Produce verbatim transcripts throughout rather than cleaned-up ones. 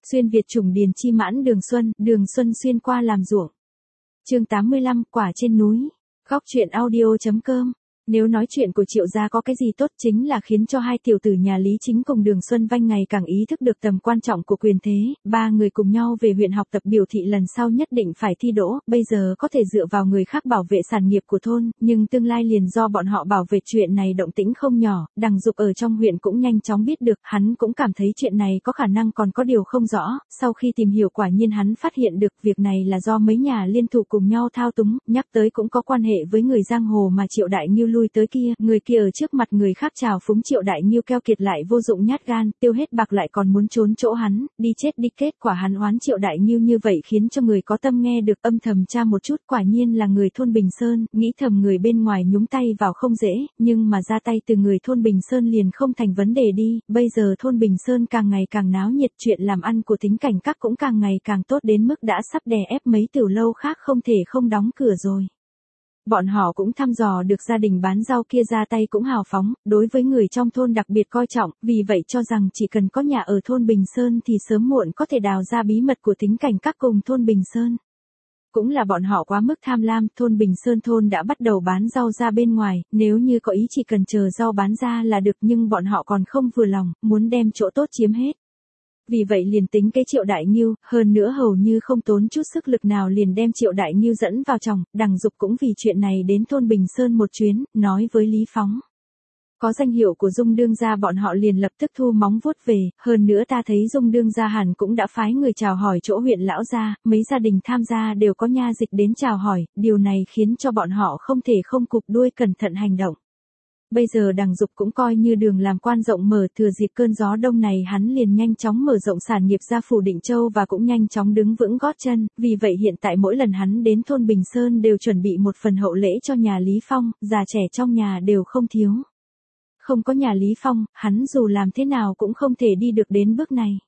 Xuyên Việt chủng điền chi mãn Đường Xuân, Đường Xuân xuyên qua làm ruộng. Chương tám mươi lăm, quả trên núi. Góc truyện audio chấm com. Nếu nói chuyện của Triệu gia có cái gì tốt chính là khiến cho hai tiểu tử nhà Lý Chính cùng Đường Xuân Vanh ngày càng ý thức được tầm quan trọng của quyền thế, ba người cùng nhau về huyện học tập biểu thị lần sau nhất định phải thi đỗ, bây giờ có thể dựa vào người khác bảo vệ sản nghiệp của thôn, nhưng tương lai liền do bọn họ bảo vệ. Chuyện này động tĩnh không nhỏ, Đằng Dục ở trong huyện cũng nhanh chóng biết được, hắn cũng cảm thấy chuyện này có khả năng còn có điều không rõ, sau khi tìm hiểu quả nhiên hắn phát hiện được việc này là do mấy nhà liên thủ cùng nhau thao túng, nhắc tới cũng có quan hệ với người giang hồ mà Triệu Đại Nghiêu lui tới kia, người kia ở trước mặt người khác chào phúng Triệu Đại Nghiêu keo kiệt lại vô dụng nhát gan, tiêu hết bạc lại còn muốn trốn chỗ hắn, đi chết đi, kết quả hắn oán Triệu Đại Nghiêu như vậy khiến cho người có tâm nghe được âm thầm tra một chút, quả nhiên là người thôn Bình Sơn, nghĩ thầm người bên ngoài nhúng tay vào không dễ, nhưng mà ra tay từ người thôn Bình Sơn liền không thành vấn đề đi, bây giờ thôn Bình Sơn càng ngày càng náo nhiệt, chuyện làm ăn của Tính Cảnh Các cũng càng ngày càng tốt đến mức đã sắp đè ép mấy tiểu lâu khác không thể không đóng cửa rồi. Bọn họ cũng thăm dò được gia đình bán rau kia ra tay cũng hào phóng, đối với người trong thôn đặc biệt coi trọng, vì vậy cho rằng chỉ cần có nhà ở thôn Bình Sơn thì sớm muộn có thể đào ra bí mật của Tính Cảnh Các cùng thôn Bình Sơn. Cũng là bọn họ quá mức tham lam, thôn Bình Sơn thôn đã bắt đầu bán rau ra bên ngoài, nếu như có ý chỉ cần chờ rau bán ra là được, nhưng bọn họ còn không vừa lòng, muốn đem chỗ tốt chiếm hết. Vì vậy liền tính cái Triệu Đại Nghiêu, hơn nữa hầu như không tốn chút sức lực nào liền đem Triệu Đại Nghiêu dẫn vào chồng, Đằng Dục cũng vì chuyện này đến thôn Bình Sơn một chuyến, nói với Lý Phóng. Có danh hiệu của Dung Đương gia bọn họ liền lập tức thu móng vuốt về, hơn nữa ta thấy Dung Đương gia hẳn cũng đã phái người chào hỏi chỗ huyện lão gia, mấy gia đình tham gia đều có nha dịch đến chào hỏi, điều này khiến cho bọn họ không thể không cụp đuôi cẩn thận hành động. Bây giờ Đằng Dục cũng coi như đường làm quan rộng mở, thừa dịp cơn gió đông này hắn liền nhanh chóng mở rộng sản nghiệp ra phủ Định Châu và cũng nhanh chóng đứng vững gót chân, vì vậy hiện tại mỗi lần hắn đến thôn Bình Sơn đều chuẩn bị một phần hậu lễ cho nhà Lý Phong, già trẻ trong nhà đều không thiếu. Không có nhà Lý Phong, hắn dù làm thế nào cũng không thể đi được đến bước này.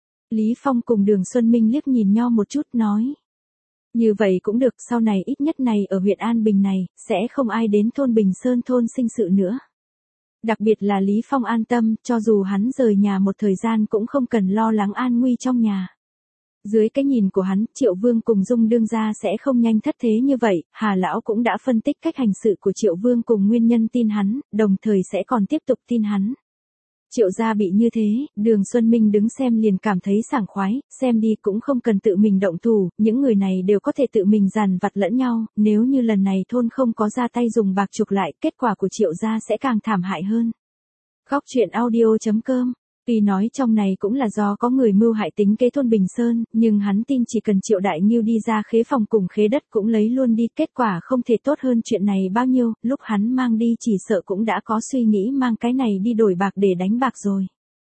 Lý Phong cùng Đường Xuân Minh liếc nhìn nhau một chút nói. Như vậy cũng được, sau này ít nhất này ở huyện An Bình này, sẽ không ai đến thôn Bình Sơn thôn sinh sự nữa. Đặc biệt là Lý Phong an tâm, cho dù hắn rời nhà một thời gian cũng không cần lo lắng an nguy trong nhà. Dưới cái nhìn của hắn, Triệu Vương cùng Dung Đương gia sẽ không nhanh thất thế như vậy, Hà Lão cũng đã phân tích cách hành sự của Triệu Vương cùng nguyên nhân tin hắn, đồng thời sẽ còn tiếp tục tin hắn. Triệu gia bị như thế, Đường Xuân Minh đứng xem liền cảm thấy sảng khoái, xem đi cũng không cần tự mình động thủ, những người này đều có thể tự mình dằn vặt lẫn nhau, nếu như lần này thôn không có ra tay dùng bạc chuộc lại, kết quả của Triệu gia sẽ càng thảm hại hơn. Góc truyện audio chấm com. Tuy nói trong này cũng là do có người mưu hại tính kế thôn Bình Sơn, nhưng hắn tin chỉ cần Triệu Đại Nghiêu đi ra khế phòng cùng khế đất cũng lấy luôn đi, kết quả không thể tốt hơn chuyện này bao nhiêu, lúc hắn mang đi chỉ sợ cũng đã có suy nghĩ mang cái này đi đổi bạc để đánh bạc rồi.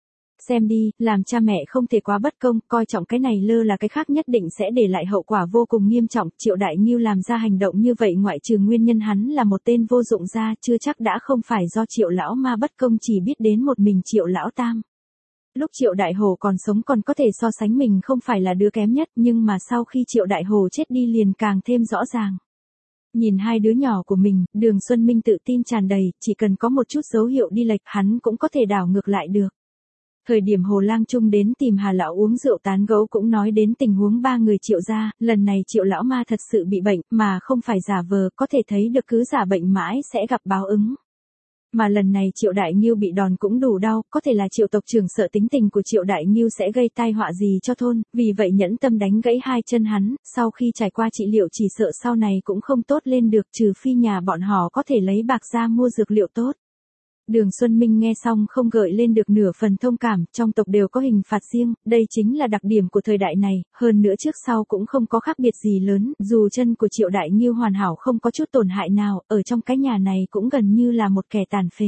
Xem đi, làm cha mẹ không thể quá bất công, coi trọng cái này lơ là cái khác nhất định sẽ để lại hậu quả vô cùng nghiêm trọng. Triệu Đại Nghiêu làm ra hành động như vậy ngoại trừ nguyên nhân hắn là một tên vô dụng ra, chưa chắc đã không phải do Triệu Lão Ma bất công chỉ biết đến một mình Triệu Lão Tam. Lúc Triệu Đại Hồ còn sống còn có thể so sánh mình không phải là đứa kém nhất, nhưng mà sau khi Triệu Đại Hồ chết đi liền càng thêm rõ ràng. Nhìn hai đứa nhỏ của mình, Đường Xuân Minh tự tin tràn đầy, chỉ cần có một chút dấu hiệu đi lệch hắn cũng có thể đảo ngược lại được. Thời điểm Hồ Lang Trung đến tìm Hà Lão uống rượu tán gẫu cũng nói đến tình huống ba người Triệu gia, lần này Triệu Lão Ma thật sự bị bệnh, mà không phải giả vờ, có thể thấy được cứ giả bệnh mãi sẽ gặp báo ứng. Mà lần này Triệu Đại Nghiêu bị đòn cũng đủ đau, có thể là Triệu tộc trưởng sợ tính tình của Triệu Đại Nghiêu sẽ gây tai họa gì cho thôn, vì vậy nhẫn tâm đánh gãy hai chân hắn, sau khi trải qua trị liệu chỉ sợ sau này cũng không tốt lên được, trừ phi nhà bọn họ có thể lấy bạc ra mua dược liệu tốt. Đường Xuân Minh nghe xong không gợi lên được nửa phần thông cảm, trong tộc đều có hình phạt riêng, đây chính là đặc điểm của thời đại này, hơn nữa trước sau cũng không có khác biệt gì lớn, dù chân của Triệu Đại Nghiêu hoàn hảo không có chút tổn hại nào, ở trong cái nhà này cũng gần như là một kẻ tàn phế.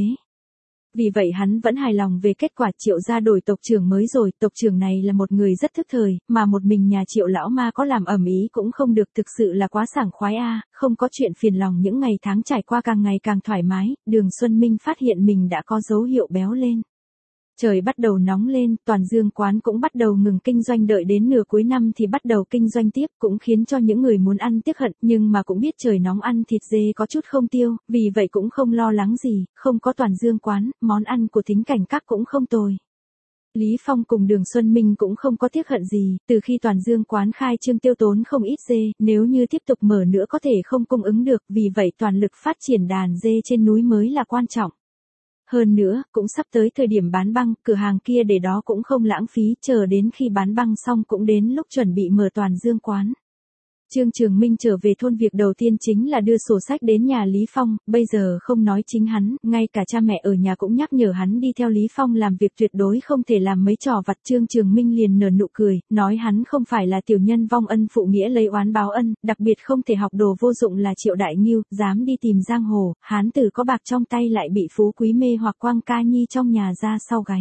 Vì vậy hắn vẫn hài lòng về kết quả. Triệu gia đổi tộc trưởng mới rồi, tộc trưởng này là một người rất thức thời, mà một mình nhà Triệu Lão Ma có làm ầm ĩ cũng không được, thực sự là quá sảng khoái a, không có chuyện phiền lòng, những ngày tháng trải qua càng ngày càng thoải mái. Đường Xuân Minh phát hiện mình đã có dấu hiệu béo lên. Trời bắt đầu nóng lên, Toàn Dương quán cũng bắt đầu ngừng kinh doanh, đợi đến nửa cuối năm thì bắt đầu kinh doanh tiếp, cũng khiến cho những người muốn ăn tiếc hận, nhưng mà cũng biết trời nóng ăn thịt dê có chút không tiêu, vì vậy cũng không lo lắng gì, không có Toàn Dương quán, món ăn của Tính Cảnh Các cũng không tồi. Lý Phong cùng Đường Xuân Minh cũng không có tiếc hận gì, từ khi toàn dương quán khai trương tiêu tốn không ít dê, nếu như tiếp tục mở nữa có thể không cung ứng được, vì vậy toàn lực phát triển đàn dê trên núi mới là quan trọng. Hơn nữa, cũng sắp tới thời điểm bán băng, cửa hàng kia để đó cũng không lãng phí, chờ đến khi bán băng xong cũng đến lúc chuẩn bị mở toàn dương quán. Trương Trường Minh trở về thôn việc đầu tiên chính là đưa sổ sách đến nhà Lý Phong, bây giờ không nói chính hắn, ngay cả cha mẹ ở nhà cũng nhắc nhở hắn đi theo Lý Phong làm việc tuyệt đối không thể làm mấy trò vặt. Trương Trường Minh liền nở nụ cười, nói hắn không phải là tiểu nhân vong ân phụ nghĩa lấy oán báo ân, đặc biệt không thể học đồ vô dụng là Triệu Đại Ngưu, dám đi tìm giang hồ, hán tử có bạc trong tay lại bị phú quý mê hoặc quăng ca nhi trong nhà ra sau gáy.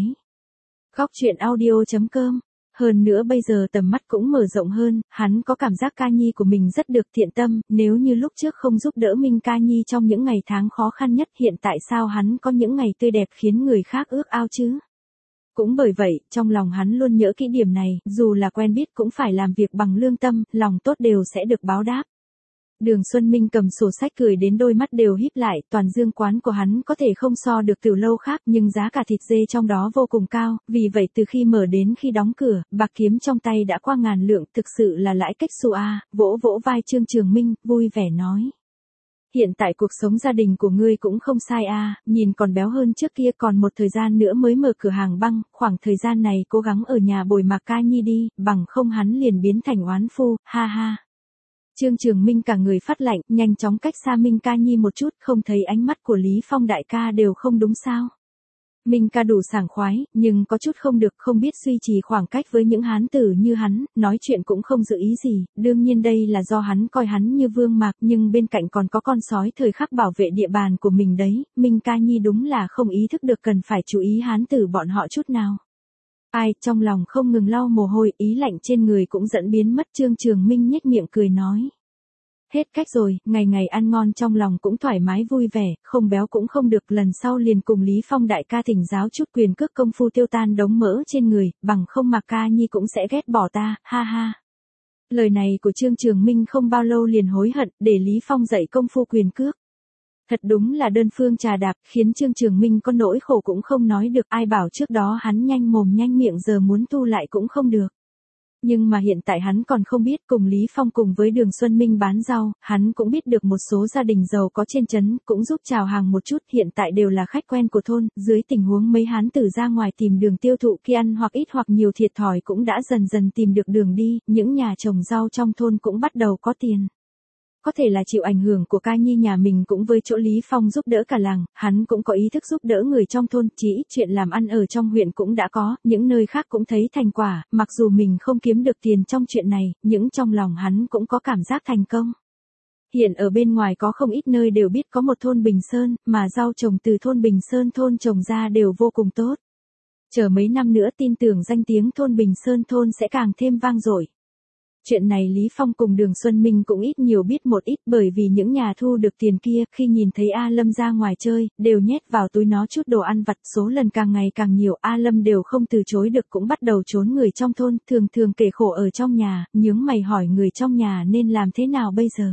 Góc truyện audio chấm com. Hơn nữa bây giờ tầm mắt cũng mở rộng hơn, hắn có cảm giác ca nhi của mình rất được thiện tâm, nếu như lúc trước không giúp đỡ Minh ca nhi trong những ngày tháng khó khăn nhất, hiện tại sao hắn có những ngày tươi đẹp khiến người khác ước ao chứ? Cũng bởi vậy, trong lòng hắn luôn nhớ kỹ điểm này, dù là quen biết cũng phải làm việc bằng lương tâm, lòng tốt đều sẽ được báo đáp. Đường Xuân Minh cầm sổ sách cười đến đôi mắt đều híp lại, toàn dương quán của hắn có thể không so được tiểu lâu khác nhưng giá cả thịt dê trong đó vô cùng cao, vì vậy từ khi mở đến khi đóng cửa, bạc kiếm trong tay đã qua ngàn lượng, thực sự là lãi cách xu a. Vỗ vỗ vai Trương Trường Minh, vui vẻ nói. Hiện tại cuộc sống gia đình của ngươi cũng không sai a, nhìn còn béo hơn trước kia, còn một thời gian nữa mới mở cửa hàng băng, khoảng thời gian này cố gắng ở nhà bồi Mạc ca nhi đi, bằng không hắn liền biến thành oán phu, ha ha. Trương Trường Minh cả người phát lạnh, nhanh chóng cách xa Minh ca nhi một chút, không thấy ánh mắt của Lý Phong đại ca đều không đúng sao. Minh ca đủ sảng khoái, nhưng có chút không được, không biết duy trì khoảng cách với những hán tử như hắn, nói chuyện cũng không dự ý gì, đương nhiên đây là do hắn coi hắn như vương mạc, nhưng bên cạnh còn có con sói thời khắc bảo vệ địa bàn của mình đấy, Minh ca nhi đúng là không ý thức được cần phải chú ý hán tử bọn họ chút nào. Ai, trong lòng không ngừng lau mồ hôi, ý lạnh trên người cũng dẫn biến mất. Trương Trường Minh nhếch miệng cười nói. Hết cách rồi, ngày ngày ăn ngon trong lòng cũng thoải mái vui vẻ, không béo cũng không được, lần sau liền cùng Lý Phong đại ca thỉnh giáo chút quyền cước công phu tiêu tan đống mỡ trên người, bằng không Mạc ca nhi cũng sẽ ghét bỏ ta, ha ha. Lời này của Trương Trường Minh không bao lâu liền hối hận, để Lý Phong dạy công phu quyền cước. Thật đúng là đơn phương trà đạp, khiến Trương Trường Minh có nỗi khổ cũng không nói được, ai bảo trước đó hắn nhanh mồm nhanh miệng giờ muốn tu lại cũng không được. Nhưng mà hiện tại hắn còn không biết, cùng Lý Phong cùng với Đường Xuân Minh bán rau, hắn cũng biết được một số gia đình giàu có trên trấn, cũng giúp chào hàng một chút, hiện tại đều là khách quen của thôn, dưới tình huống mấy hán tử ra ngoài tìm đường tiêu thụ kia ăn hoặc ít hoặc nhiều thiệt thòi cũng đã dần dần tìm được đường đi, những nhà trồng rau trong thôn cũng bắt đầu có tiền. Có thể là chịu ảnh hưởng của ca nhi nhà mình cũng với chỗ Lý Phong giúp đỡ cả làng, hắn cũng có ý thức giúp đỡ người trong thôn, chỉ ít chuyện làm ăn ở trong huyện cũng đã có, những nơi khác cũng thấy thành quả, mặc dù mình không kiếm được tiền trong chuyện này, nhưng trong lòng hắn cũng có cảm giác thành công. Hiện ở bên ngoài có không ít nơi đều biết có một thôn Bình Sơn, mà rau trồng từ thôn Bình Sơn thôn trồng ra đều vô cùng tốt. Chờ mấy năm nữa tin tưởng danh tiếng thôn Bình Sơn thôn sẽ càng thêm vang dội. Chuyện này Lý Phong cùng Đường Xuân Minh cũng ít nhiều biết một ít, bởi vì những nhà thu được tiền kia, khi nhìn thấy A Lâm ra ngoài chơi, đều nhét vào túi nó chút đồ ăn vặt, số lần càng ngày càng nhiều, A Lâm đều không từ chối được cũng bắt đầu trốn người trong thôn, thường thường kể khổ ở trong nhà, nhướng mày hỏi người trong nhà nên làm thế nào bây giờ.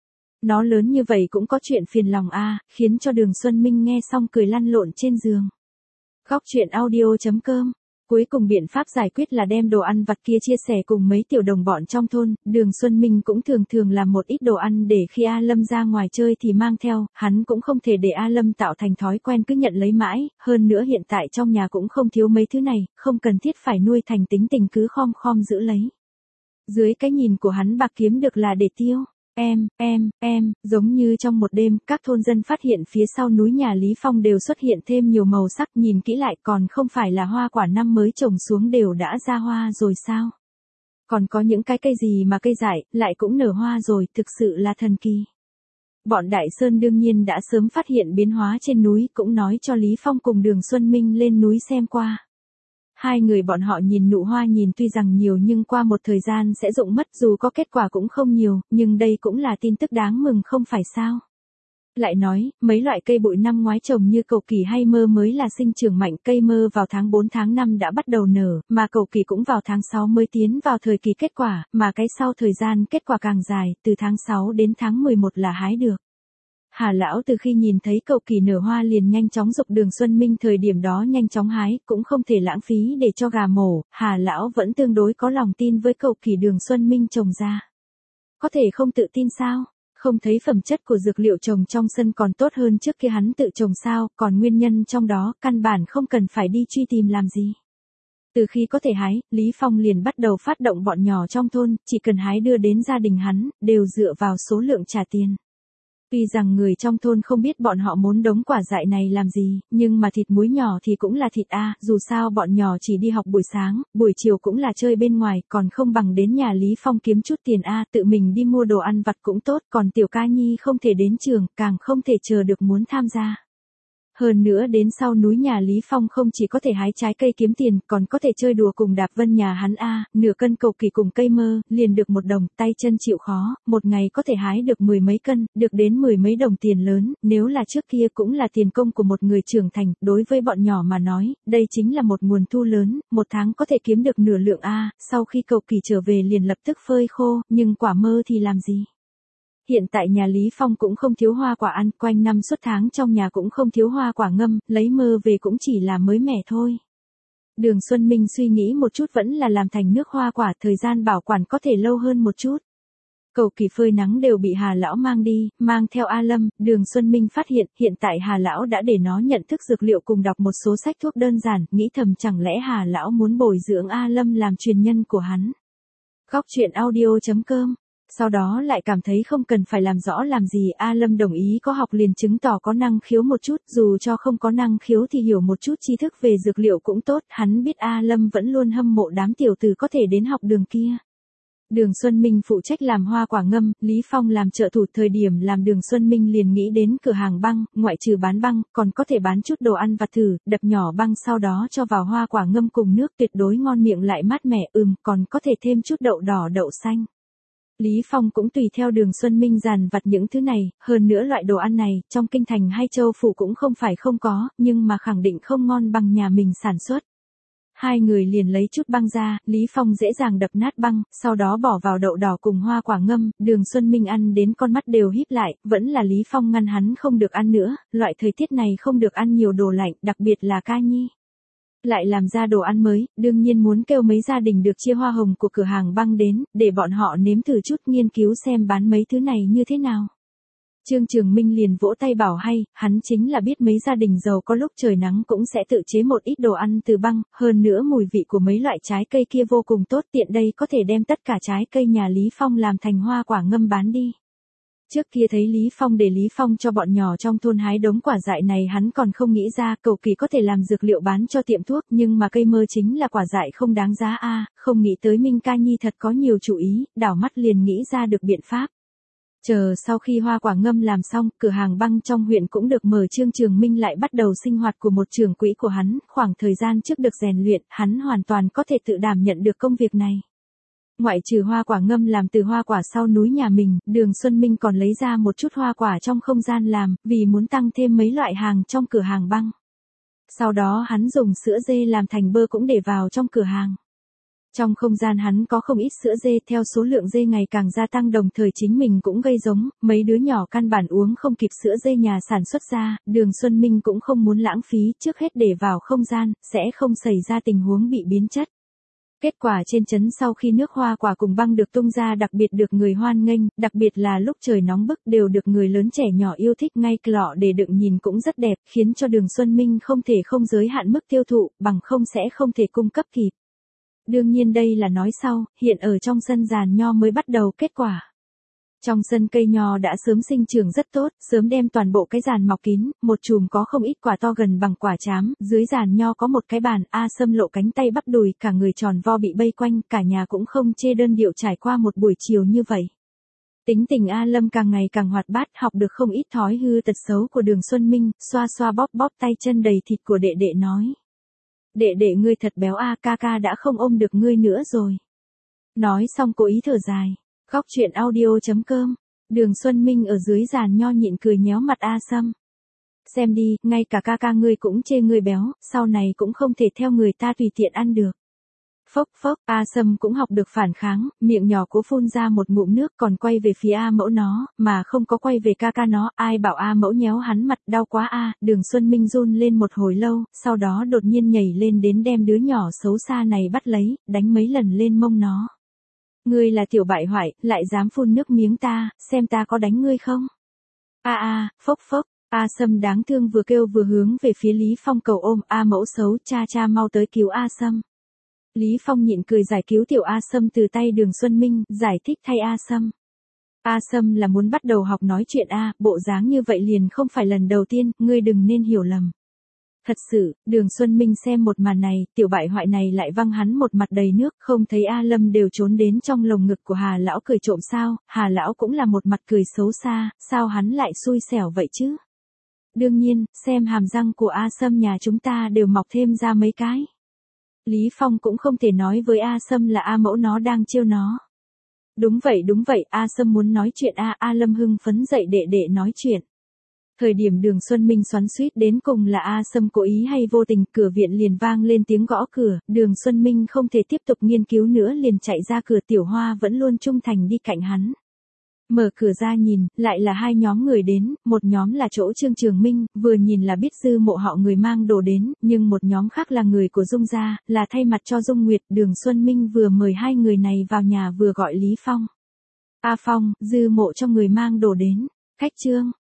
Nó lớn như vậy cũng có chuyện phiền lòng a, khiến cho Đường Xuân Minh nghe xong cười lăn lộn trên giường. Góc truyện audio chấm com. Cuối cùng biện pháp giải quyết là đem đồ ăn vặt kia chia sẻ cùng mấy tiểu đồng bọn trong thôn, Đường Xuân Minh cũng thường thường làm một ít đồ ăn để khi A Lâm ra ngoài chơi thì mang theo, hắn cũng không thể để A Lâm tạo thành thói quen cứ nhận lấy mãi, hơn nữa hiện tại trong nhà cũng không thiếu mấy thứ này, không cần thiết phải nuôi thành tính tình cứ khom khom giữ lấy. Dưới cái nhìn của hắn bạc kiếm được là để tiêu. Em, em, em, giống như trong một đêm, các thôn dân phát hiện phía sau núi nhà Lý Phong đều xuất hiện thêm nhiều màu sắc, nhìn kỹ lại còn không phải là hoa quả năm mới trồng xuống đều đã ra hoa rồi sao? Còn có những cái cây gì mà cây dại, lại cũng nở hoa rồi, thực sự là thần kỳ. Bọn Đại Sơn đương nhiên đã sớm phát hiện biến hóa trên núi, cũng nói cho Lý Phong cùng Đường Xuân Minh lên núi xem qua. Hai người bọn họ nhìn nụ hoa nhìn tuy rằng nhiều nhưng qua một thời gian sẽ rụng mất, dù có kết quả cũng không nhiều, nhưng đây cũng là tin tức đáng mừng không phải sao. Lại nói, mấy loại cây bụi năm ngoái trồng như cầu kỳ hay mơ mới là sinh trưởng mạnh, cây mơ vào tháng bốn tháng năm đã bắt đầu nở, mà cầu kỳ cũng vào tháng sáu mới tiến vào thời kỳ kết quả, mà cái sau thời gian kết quả càng dài, từ tháng sáu đến tháng mười một là hái được. Hà lão từ khi nhìn thấy cầu kỳ nở hoa liền nhanh chóng giục Đường Xuân Minh thời điểm đó nhanh chóng hái, cũng không thể lãng phí để cho gà mổ, Hà lão vẫn tương đối có lòng tin với cầu kỳ Đường Xuân Minh trồng ra. Có thể không tự tin sao? Không thấy phẩm chất của dược liệu trồng trong sân còn tốt hơn trước kia hắn tự trồng sao, còn nguyên nhân trong đó căn bản không cần phải đi truy tìm làm gì. Từ khi có thể hái, Lý Phong liền bắt đầu phát động bọn nhỏ trong thôn, chỉ cần hái đưa đến gia đình hắn, đều dựa vào số lượng trả tiền. Tuy rằng người trong thôn không biết bọn họ muốn đống quả dại này làm gì, nhưng mà thịt muối nhỏ thì cũng là thịt a, dù sao bọn nhỏ chỉ đi học buổi sáng, buổi chiều cũng là chơi bên ngoài, còn không bằng đến nhà Lý Phong kiếm chút tiền a, tự mình đi mua đồ ăn vặt cũng tốt, còn tiểu ca nhi không thể đến trường, càng không thể chờ được muốn tham gia. Hơn nữa đến sau núi nhà Lý Phong không chỉ có thể hái trái cây kiếm tiền, còn có thể chơi đùa cùng Đạp Vân nhà hắn a, nửa cân cầu kỳ cùng cây mơ, liền được một đồng, tay chân chịu khó, một ngày có thể hái được mười mấy cân, được đến mười mấy đồng tiền lớn, nếu là trước kia cũng là tiền công của một người trưởng thành, đối với bọn nhỏ mà nói, đây chính là một nguồn thu lớn, một tháng có thể kiếm được nửa lượng a, sau khi cầu kỳ trở về liền lập tức phơi khô, nhưng quả mơ thì làm gì? Hiện tại nhà Lý Phong cũng không thiếu hoa quả ăn, quanh năm suốt tháng trong nhà cũng không thiếu hoa quả ngâm, lấy mơ về cũng chỉ là mới mẻ thôi. Đường Xuân Minh suy nghĩ một chút vẫn là làm thành nước hoa quả, thời gian bảo quản có thể lâu hơn một chút. Cầu kỳ phơi nắng đều bị Hà lão mang đi, mang theo A Lâm, Đường Xuân Minh phát hiện, hiện tại Hà lão đã để nó nhận thức dược liệu cùng đọc một số sách thuốc đơn giản, nghĩ thầm chẳng lẽ Hà lão muốn bồi dưỡng A Lâm làm truyền nhân của hắn. Góc truyện audio chấm com. Sau đó lại cảm thấy không cần phải làm rõ làm gì, A Lâm đồng ý có học liền chứng tỏ có năng khiếu một chút, dù cho không có năng khiếu thì hiểu một chút tri thức về dược liệu cũng tốt, hắn biết A Lâm vẫn luôn hâm mộ đám tiểu tử có thể đến học đường kia. Đường Xuân Minh phụ trách làm hoa quả ngâm, Lý Phong làm trợ thủ, thời điểm làm Đường Xuân Minh liền nghĩ đến cửa hàng băng, ngoại trừ bán băng, còn có thể bán chút đồ ăn vặt thử, đập nhỏ băng sau đó cho vào hoa quả ngâm cùng nước tuyệt đối ngon miệng lại mát mẻ, ừm, còn có thể thêm chút đậu đỏ đậu xanh. Lý Phong cũng tùy theo Đường Xuân Minh dàn vặt những thứ này, hơn nữa loại đồ ăn này, trong kinh thành hay châu phủ cũng không phải không có, nhưng mà khẳng định không ngon bằng nhà mình sản xuất. Hai người liền lấy chút băng ra, Lý Phong dễ dàng đập nát băng, sau đó bỏ vào đậu đỏ cùng hoa quả ngâm, Đường Xuân Minh ăn đến con mắt đều híp lại, vẫn là Lý Phong ngăn hắn không được ăn nữa, loại thời tiết này không được ăn nhiều đồ lạnh, đặc biệt là ca nhi. Lại làm ra đồ ăn mới, đương nhiên muốn kêu mấy gia đình được chia hoa hồng của cửa hàng băng đến, để bọn họ nếm thử chút nghiên cứu xem bán mấy thứ này như thế nào. Trương Trường Minh liền vỗ tay bảo hay, hắn chính là biết mấy gia đình giàu có lúc trời nắng cũng sẽ tự chế một ít đồ ăn từ băng, hơn nữa mùi vị của mấy loại trái cây kia vô cùng tốt, tiện đây có thể đem tất cả trái cây nhà Lý Phong làm thành hoa quả ngâm bán đi. Trước kia thấy Lý Phong để Lý Phong cho bọn nhỏ trong thôn hái đống quả dại này hắn còn không nghĩ ra cầu kỳ có thể làm dược liệu bán cho tiệm thuốc, nhưng mà cây mơ chính là quả dại không đáng giá a, không nghĩ tới Minh ca nhi thật có nhiều chủ ý, đảo mắt liền nghĩ ra được biện pháp. Chờ sau khi hoa quả ngâm làm xong, cửa hàng băng trong huyện cũng được mở, Trương Trường Minh lại bắt đầu sinh hoạt của một trưởng quỹ của hắn, khoảng thời gian trước được rèn luyện, hắn hoàn toàn có thể tự đảm nhận được công việc này. Ngoại trừ hoa quả ngâm làm từ hoa quả sau núi nhà mình, Đường Xuân Minh còn lấy ra một chút hoa quả trong không gian làm, vì muốn tăng thêm mấy loại hàng trong cửa hàng băng. Sau đó hắn dùng sữa dê làm thành bơ cũng để vào trong cửa hàng. Trong không gian hắn có không ít sữa dê, theo số lượng dê ngày càng gia tăng đồng thời chính mình cũng gây giống, mấy đứa nhỏ căn bản uống không kịp sữa dê nhà sản xuất ra, Đường Xuân Minh cũng không muốn lãng phí, trước hết để vào không gian, sẽ không xảy ra tình huống bị biến chất. Kết quả trên trấn sau khi nước hoa quả cùng băng được tung ra đặc biệt được người hoan nghênh, đặc biệt là lúc trời nóng bức đều được người lớn trẻ nhỏ yêu thích, ngay lọ để đựng nhìn cũng rất đẹp, khiến cho Đường Xuân Minh không thể không giới hạn mức tiêu thụ, bằng không sẽ không thể cung cấp kịp. Đương nhiên đây là nói sau, hiện ở trong sân giàn nho mới bắt đầu kết quả. Trong sân cây nho đã sớm sinh trưởng rất tốt, sớm đem toàn bộ cái giàn mọc kín, một chùm có không ít quả to gần bằng quả trám, dưới giàn nho có một cái bàn, A Sâm lộ cánh tay bắp đùi, cả người tròn vo bị vây quanh, cả nhà cũng không chê đơn điệu trải qua một buổi chiều như vậy. Tính tình A Lâm càng ngày càng hoạt bát, học được không ít thói hư tật xấu của Đường Xuân Minh, xoa xoa bóp bóp tay chân đầy thịt của đệ đệ nói. Đệ đệ ngươi thật béo a, ca ca đã không ôm được ngươi nữa rồi. Nói xong cố ý thở dài. Góc truyện audio chấm com. Đường Xuân Minh ở dưới giàn nho nhịn cười nhéo mặt A Sâm. Xem đi, ngay cả ca ca ngươi cũng chê ngươi béo, sau này cũng không thể theo người ta tùy tiện ăn được. Phốc phốc, A Sâm cũng học được phản kháng, miệng nhỏ cố phun ra một ngụm nước còn quay về phía A Mẫu nó, mà không có quay về ca ca nó, ai bảo A Mẫu nhéo hắn mặt, đau quá a. Đường Xuân Minh run lên một hồi lâu, sau đó đột nhiên nhảy lên đến đem đứa nhỏ xấu xa này bắt lấy, đánh mấy lần lên mông nó. Ngươi là tiểu bại hoại, lại dám phun nước miếng ta, xem ta có đánh ngươi không? A a, phốc phốc. A Sâm đáng thương vừa kêu vừa hướng về phía Lý Phong cầu ôm, A Mẫu xấu, cha cha mau tới cứu A Sâm. Lý Phong nhịn cười giải cứu tiểu A Sâm từ tay Đường Xuân Minh, giải thích thay A Sâm. A Sâm là muốn bắt đầu học nói chuyện A, bộ dáng như vậy liền không phải lần đầu tiên, ngươi đừng nên hiểu lầm. Thật sự, Đường Xuân Minh xem một màn này, tiểu bại hoại này lại văng hắn một mặt đầy nước, không thấy A Lâm đều trốn đến trong lồng ngực của Hà Lão cười trộm sao, Hà Lão cũng là một mặt cười xấu xa, sao hắn lại xui xẻo vậy chứ? Đương nhiên, xem hàm răng của A Sâm nhà chúng ta đều mọc thêm ra mấy cái. Lý Phong cũng không thể nói với A Sâm là A Mẫu nó đang trêu nó. Đúng vậy đúng vậy, A Sâm muốn nói chuyện A, A Lâm hưng phấn dậy đệ đệ nói chuyện. Thời điểm Đường Xuân Minh xoắn xuýt đến cùng là A Sâm cố ý hay vô tình, cửa viện liền vang lên tiếng gõ cửa, Đường Xuân Minh không thể tiếp tục nghiên cứu nữa liền chạy ra cửa, Tiểu Hoa vẫn luôn trung thành đi cạnh hắn. Mở cửa ra nhìn, lại là hai nhóm người đến, một nhóm là chỗ Trương Trường Minh, vừa nhìn là biết Dư Mộ họ người mang đồ đến, nhưng một nhóm khác là người của Dung gia, là thay mặt cho Dung Nguyệt. Đường Xuân Minh vừa mời hai người này vào nhà vừa gọi Lý Phong. A Phong, Dư Mộ cho người mang đồ đến. Khách Trương,